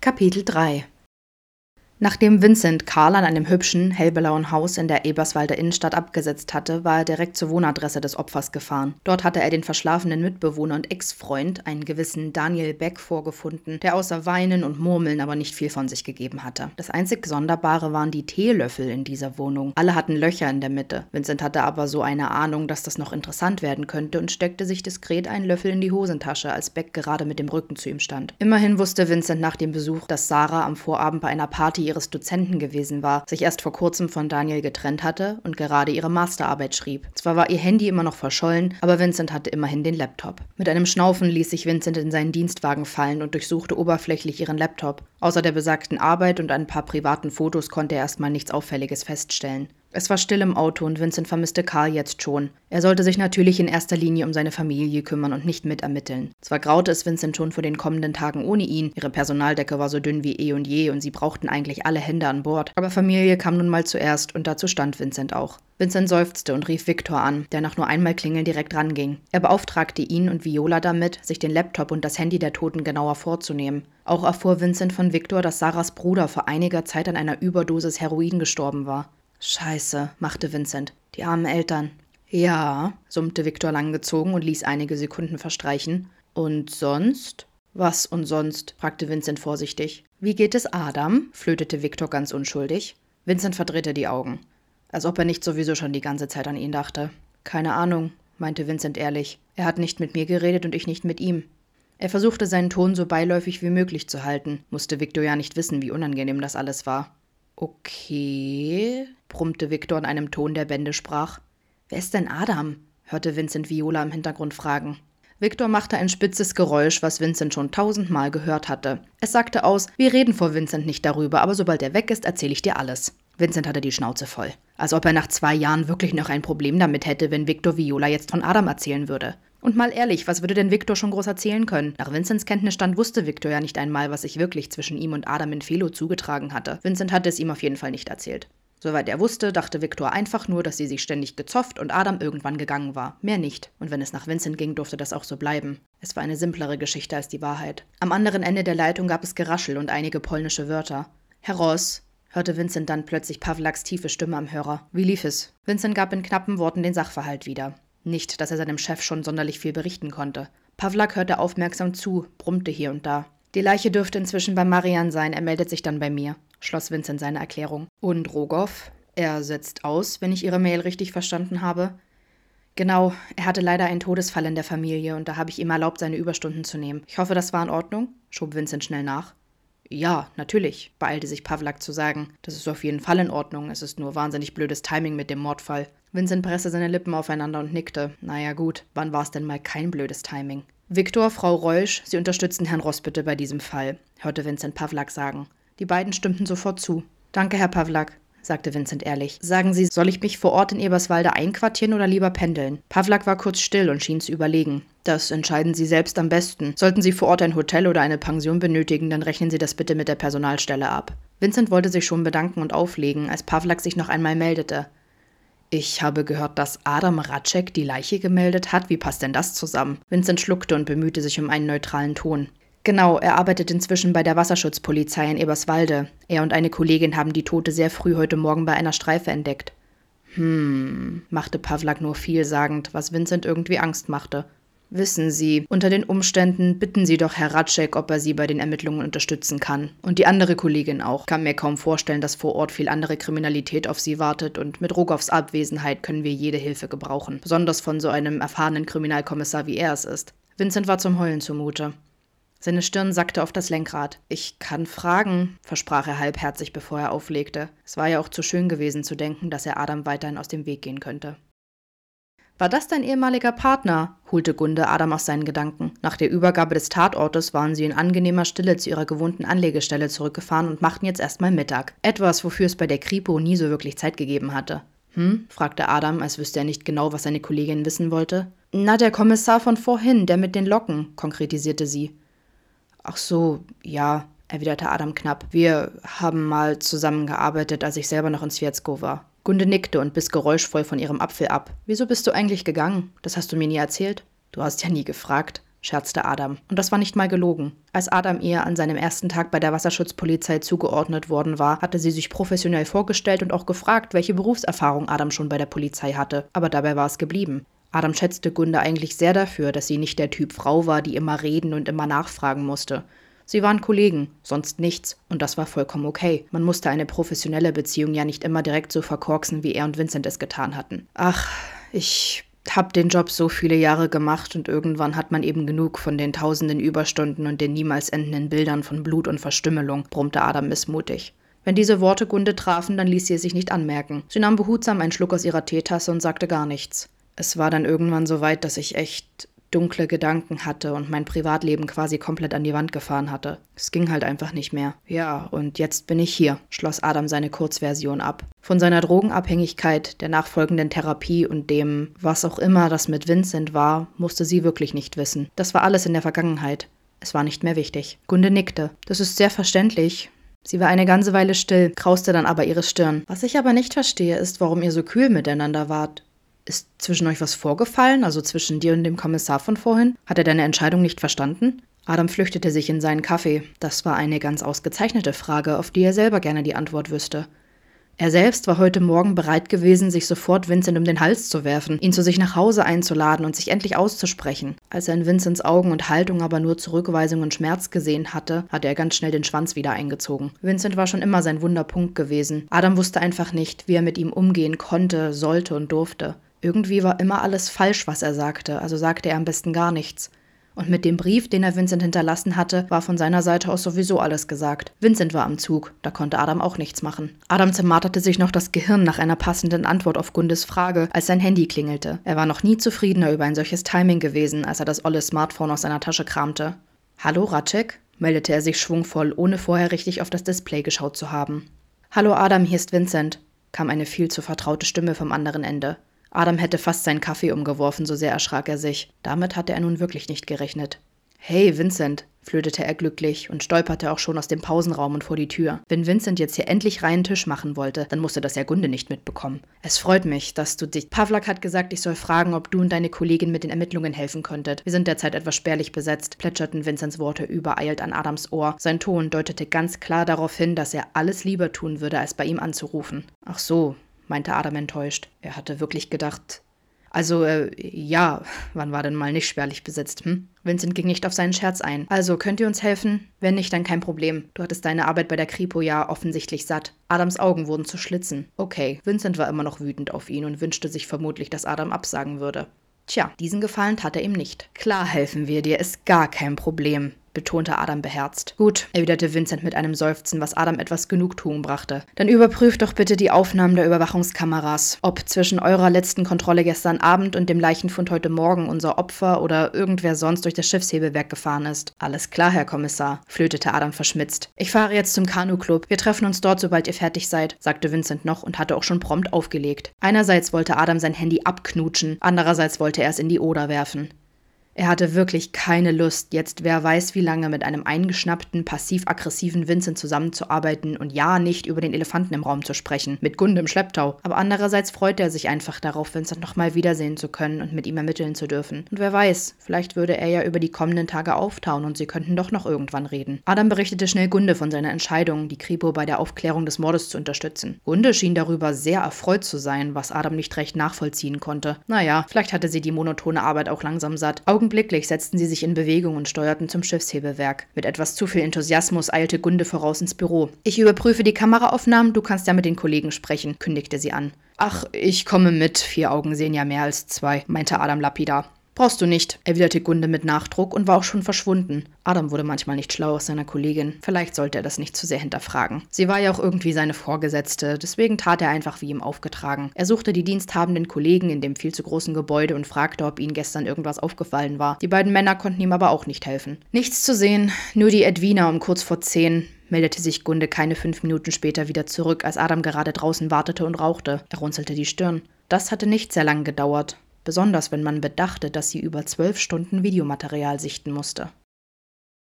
Kapitel 3. Nachdem Vincent Carl an einem hübschen, hellblauen Haus in der Eberswalder Innenstadt abgesetzt hatte, war er direkt zur Wohnadresse des Opfers gefahren. Dort hatte er den verschlafenen Mitbewohner und Ex-Freund, einen gewissen Daniel Beck, vorgefunden, der außer Weinen und Murmeln aber nicht viel von sich gegeben hatte. Das einzig Sonderbare waren die Teelöffel in dieser Wohnung. Alle hatten Löcher in der Mitte. Vincent hatte aber so eine Ahnung, dass das noch interessant werden könnte und steckte sich diskret einen Löffel in die Hosentasche, als Beck gerade mit dem Rücken zu ihm stand. Immerhin wusste Vincent nach dem Besuch, dass Sarah am Vorabend bei einer Party ihres Dozenten gewesen war, sich erst vor kurzem von Daniel getrennt hatte und gerade ihre Masterarbeit schrieb. Zwar war ihr Handy immer noch verschollen, aber Vincent hatte immerhin den Laptop. Mit einem Schnaufen ließ sich Vincent in seinen Dienstwagen fallen und durchsuchte oberflächlich ihren Laptop. Außer der besagten Arbeit und ein paar privaten Fotos konnte er erstmal nichts Auffälliges feststellen. Es war still im Auto und Vincent vermisste Carl jetzt schon. Er sollte sich natürlich in erster Linie um seine Familie kümmern und nicht mitermitteln. Zwar graute es Vincent schon vor den kommenden Tagen ohne ihn, ihre Personaldecke war so dünn wie eh und je und sie brauchten eigentlich alle Hände an Bord, aber Familie kam nun mal zuerst und dazu stand Vincent auch. Vincent seufzte und rief Viktor an, der nach nur einmal klingeln direkt ranging. Er beauftragte ihn und Viola damit, sich den Laptop und das Handy der Toten genauer vorzunehmen. Auch erfuhr Vincent von Viktor, dass Sarahs Bruder vor einiger Zeit an einer Überdosis Heroin gestorben war. »Scheiße«, machte Vincent. »Die armen Eltern.« »Ja«, summte Viktor langgezogen und ließ einige Sekunden verstreichen. »Und sonst?« »Was und sonst?«, fragte Vincent vorsichtig. »Wie geht es Adam?«, flötete Viktor ganz unschuldig. Vincent verdrehte die Augen, als ob er nicht sowieso schon die ganze Zeit an ihn dachte. »Keine Ahnung«, meinte Vincent ehrlich. »Er hat nicht mit mir geredet und ich nicht mit ihm.« Er versuchte seinen Ton so beiläufig wie möglich zu halten, musste Viktor ja nicht wissen, wie unangenehm das alles war. »Okay«, brummte Viktor in einem Ton, der Bände sprach. »Wer ist denn Adam?«, hörte Vincent Viola im Hintergrund fragen. Viktor machte ein spitzes Geräusch, was Vincent schon 1000-mal gehört hatte. Es sagte aus, wir reden vor Vincent nicht darüber, aber sobald er weg ist, erzähle ich dir alles. Vincent hatte die Schnauze voll. Als ob er nach 2 Jahren wirklich noch ein Problem damit hätte, wenn Viktor Viola jetzt von Adam erzählen würde. Und mal ehrlich, was würde denn Viktor schon groß erzählen können? Nach Vincents Kenntnisstand wusste Viktor ja nicht einmal, was sich wirklich zwischen ihm und Adam in Philo zugetragen hatte. Vincent hatte es ihm auf jeden Fall nicht erzählt. Soweit er wusste, dachte Viktor einfach nur, dass sie sich ständig gezofft und Adam irgendwann gegangen war. Mehr nicht. Und wenn es nach Vincent ging, durfte das auch so bleiben. Es war eine simplere Geschichte als die Wahrheit. Am anderen Ende der Leitung gab es Geraschel und einige polnische Wörter. »Herr Ross«, hörte Vincent dann plötzlich Pawlaks tiefe Stimme am Hörer. Wie lief es? Vincent gab in knappen Worten den Sachverhalt wieder. Nicht, dass er seinem Chef schon sonderlich viel berichten konnte. Pawlak hörte aufmerksam zu, brummte hier und da. »Die Leiche dürfte inzwischen bei Marian sein, er meldet sich dann bei mir«, schloss Vincent seine Erklärung. »Und Rogoff? Er setzt aus, wenn ich Ihre Mail richtig verstanden habe?« »Genau, er hatte leider einen Todesfall in der Familie und da habe ich ihm erlaubt, seine Überstunden zu nehmen. Ich hoffe, das war in Ordnung?«, schob Vincent schnell nach. »Ja, natürlich«, beeilte sich Pawlak zu sagen. »Das ist auf jeden Fall in Ordnung, es ist nur wahnsinnig blödes Timing mit dem Mordfall.« Vincent presste seine Lippen aufeinander und nickte. »Naja gut, wann war es denn mal kein blödes Timing?« »Viktor, Frau Reusch, Sie unterstützen Herrn Ross bitte bei diesem Fall«, hörte Vincent Pawlak sagen. Die beiden stimmten sofort zu. »Danke, Herr Pawlak«, sagte Vincent ehrlich. »Sagen Sie, soll ich mich vor Ort in Eberswalde einquartieren oder lieber pendeln?« Pawlak war kurz still und schien zu überlegen. »Das entscheiden Sie selbst am besten. Sollten Sie vor Ort ein Hotel oder eine Pension benötigen, dann rechnen Sie das bitte mit der Personalstelle ab.« Vincent wollte sich schon bedanken und auflegen, als Pawlak sich noch einmal meldete. »Ich habe gehört, dass Adam Ratschek die Leiche gemeldet hat. Wie passt denn das zusammen?« Vincent schluckte und bemühte sich um einen neutralen Ton. »Genau, er arbeitet inzwischen bei der Wasserschutzpolizei in Eberswalde. Er und eine Kollegin haben die Tote sehr früh heute Morgen bei einer Streife entdeckt.« Machte Pawlak nur vielsagend, was Vincent irgendwie Angst machte. »Wissen Sie, unter den Umständen bitten Sie doch Herr Ratschek, ob er Sie bei den Ermittlungen unterstützen kann. Und die andere Kollegin auch. Kann mir kaum vorstellen, dass vor Ort viel andere Kriminalität auf Sie wartet und mit Rogoffs Abwesenheit können wir jede Hilfe gebrauchen. Besonders von so einem erfahrenen Kriminalkommissar, wie er es ist.« Vincent war zum Heulen zumute. Seine Stirn sackte auf das Lenkrad. »Ich kann fragen«, versprach er halbherzig, bevor er auflegte. Es war ja auch zu schön gewesen zu denken, dass er Adam weiterhin aus dem Weg gehen könnte. »War das dein ehemaliger Partner?«, holte Gunde Adam aus seinen Gedanken. Nach der Übergabe des Tatortes waren sie in angenehmer Stille zu ihrer gewohnten Anlegestelle zurückgefahren und machten jetzt erstmal Mittag. Etwas, wofür es bei der Kripo nie so wirklich Zeit gegeben hatte. Fragte Adam, als wüsste er nicht genau, was seine Kollegin wissen wollte. »Na, der Kommissar von vorhin, der mit den Locken«, konkretisierte sie. »Ach so, ja«, erwiderte Adam knapp. »Wir haben mal zusammengearbeitet, als ich selber noch in Swiecko war.« Gunde nickte und biss geräuschvoll von ihrem Apfel ab. »Wieso bist du eigentlich gegangen? Das hast du mir nie erzählt.« »Du hast ja nie gefragt«, scherzte Adam. Und das war nicht mal gelogen. Als Adam ihr an seinem ersten Tag bei der Wasserschutzpolizei zugeordnet worden war, hatte sie sich professionell vorgestellt und auch gefragt, welche Berufserfahrung Adam schon bei der Polizei hatte. Aber dabei war es geblieben. Adam schätzte Gunde eigentlich sehr dafür, dass sie nicht der Typ Frau war, die immer reden und immer nachfragen musste. Sie waren Kollegen, sonst nichts, und das war vollkommen okay. Man musste eine professionelle Beziehung ja nicht immer direkt so verkorksen, wie er und Vincent es getan hatten. Ach, ich hab den Job so viele Jahre gemacht und irgendwann hat man eben genug von den tausenden Überstunden und den niemals endenden Bildern von Blut und Verstümmelung, brummte Adam missmutig. Wenn diese Worte Gunde trafen, dann ließ sie es sich nicht anmerken. Sie nahm behutsam einen Schluck aus ihrer Teetasse und sagte gar nichts. Es war dann irgendwann so weit, dass ich echt dunkle Gedanken hatte und mein Privatleben quasi komplett an die Wand gefahren hatte. Es ging halt einfach nicht mehr. Ja, und jetzt bin ich hier, schloss Adam seine Kurzversion ab. Von seiner Drogenabhängigkeit, der nachfolgenden Therapie und dem, was auch immer das mit Vincent war, musste sie wirklich nicht wissen. Das war alles in der Vergangenheit. Es war nicht mehr wichtig. Gunde nickte. Das ist sehr verständlich. Sie war eine ganze Weile still, krauste dann aber ihre Stirn. Was ich aber nicht verstehe, ist, warum ihr so kühl miteinander wart. Ist zwischen euch was vorgefallen, also zwischen dir und dem Kommissar von vorhin? Hat er deine Entscheidung nicht verstanden? Adam flüchtete sich in seinen Kaffee. Das war eine ganz ausgezeichnete Frage, auf die er selber gerne die Antwort wüsste. Er selbst war heute Morgen bereit gewesen, sich sofort Vincent um den Hals zu werfen, ihn zu sich nach Hause einzuladen und sich endlich auszusprechen. Als er in Vincents Augen und Haltung aber nur Zurückweisung und Schmerz gesehen hatte, hatte er ganz schnell den Schwanz wieder eingezogen. Vincent war schon immer sein Wunderpunkt gewesen. Adam wusste einfach nicht, wie er mit ihm umgehen konnte, sollte und durfte. Irgendwie war immer alles falsch, was er sagte, also sagte er am besten gar nichts. Und mit dem Brief, den er Vincent hinterlassen hatte, war von seiner Seite aus sowieso alles gesagt. Vincent war am Zug, da konnte Adam auch nichts machen. Adam zermarterte sich noch das Gehirn nach einer passenden Antwort auf Gundes Frage, als sein Handy klingelte. Er war noch nie zufriedener über ein solches Timing gewesen, als er das olle Smartphone aus seiner Tasche kramte. »Hallo, Ratschek?« meldete er sich schwungvoll, ohne vorher richtig auf das Display geschaut zu haben. »Hallo Adam, hier ist Vincent«, kam eine viel zu vertraute Stimme vom anderen Ende. Adam hätte fast seinen Kaffee umgeworfen, so sehr erschrak er sich. Damit hatte er nun wirklich nicht gerechnet. »Hey, Vincent«, flötete er glücklich und stolperte auch schon aus dem Pausenraum und vor die Tür. Wenn Vincent jetzt hier endlich reinen Tisch machen wollte, dann musste das ja Gunde nicht mitbekommen. »Es freut mich, dass du dich... Pawlak hat gesagt, ich soll fragen, ob du und deine Kollegin mit den Ermittlungen helfen könntet. Wir sind derzeit etwas spärlich besetzt«, plätscherten Vincents Worte übereilt an Adams Ohr. Sein Ton deutete ganz klar darauf hin, dass er alles lieber tun würde, als bei ihm anzurufen. »Ach so«, meinte Adam enttäuscht. Er hatte wirklich gedacht... ja, wann war denn mal nicht spärlich besetzt, Vincent ging nicht auf seinen Scherz ein. »Also, könnt ihr uns helfen? Wenn nicht, dann kein Problem. Du hattest deine Arbeit bei der Kripo ja offensichtlich satt.« Adams Augen wurden zu Schlitzen. Okay, Vincent war immer noch wütend auf ihn und wünschte sich vermutlich, dass Adam absagen würde. Tja, diesen Gefallen tat er ihm nicht. »Klar helfen wir dir, ist gar kein Problem«, betonte Adam beherzt. »Gut«, erwiderte Vincent mit einem Seufzen, was Adam etwas Genugtuung brachte. »Dann überprüft doch bitte die Aufnahmen der Überwachungskameras. Ob zwischen eurer letzten Kontrolle gestern Abend und dem Leichenfund heute Morgen unser Opfer oder irgendwer sonst durch das Schiffshebewerk gefahren ist.« »Alles klar, Herr Kommissar«, flötete Adam verschmitzt. »Ich fahre jetzt zum Kanu-Club. Wir treffen uns dort, sobald ihr fertig seid«, sagte Vincent noch und hatte auch schon prompt aufgelegt. Einerseits wollte Adam sein Handy abknutschen, andererseits wollte er es in die Oder werfen. Er hatte wirklich keine Lust, jetzt wer weiß wie lange mit einem eingeschnappten, passiv-aggressiven Vincent zusammenzuarbeiten und ja nicht über den Elefanten im Raum zu sprechen, mit Gunde im Schlepptau. Aber andererseits freute er sich einfach darauf, Vincent nochmal wiedersehen zu können und mit ihm ermitteln zu dürfen. Und wer weiß, vielleicht würde er ja über die kommenden Tage auftauen und sie könnten doch noch irgendwann reden. Adam berichtete schnell Gunde von seiner Entscheidung, die Kripo bei der Aufklärung des Mordes zu unterstützen. Gunde schien darüber sehr erfreut zu sein, was Adam nicht recht nachvollziehen konnte. Naja, vielleicht hatte sie die monotone Arbeit auch langsam satt. Augenblicklich setzten sie sich in Bewegung und steuerten zum Schiffshebewerk. Mit etwas zu viel Enthusiasmus eilte Gunde voraus ins Büro. »Ich überprüfe die Kameraaufnahmen, du kannst ja mit den Kollegen sprechen«, kündigte sie an. »Ach, ich komme mit, 4 Augen sehen ja mehr als 2«, meinte Adam lapidar. »Brauchst du nicht«, erwiderte Gunde mit Nachdruck und war auch schon verschwunden. Adam wurde manchmal nicht schlau aus seiner Kollegin. Vielleicht sollte er das nicht zu sehr hinterfragen. Sie war ja auch irgendwie seine Vorgesetzte, deswegen tat er einfach wie ihm aufgetragen. Er suchte die diensthabenden Kollegen in dem viel zu großen Gebäude und fragte, ob ihnen gestern irgendwas aufgefallen war. Die beiden Männer konnten ihm aber auch nicht helfen. Nichts zu sehen, nur die Edwina um kurz vor 10, meldete sich Gunde keine 5 Minuten später wieder zurück, als Adam gerade draußen wartete und rauchte. Er runzelte die Stirn. Das hatte nicht sehr lang gedauert. Besonders wenn man bedachte, dass sie über 12 Stunden Videomaterial sichten musste.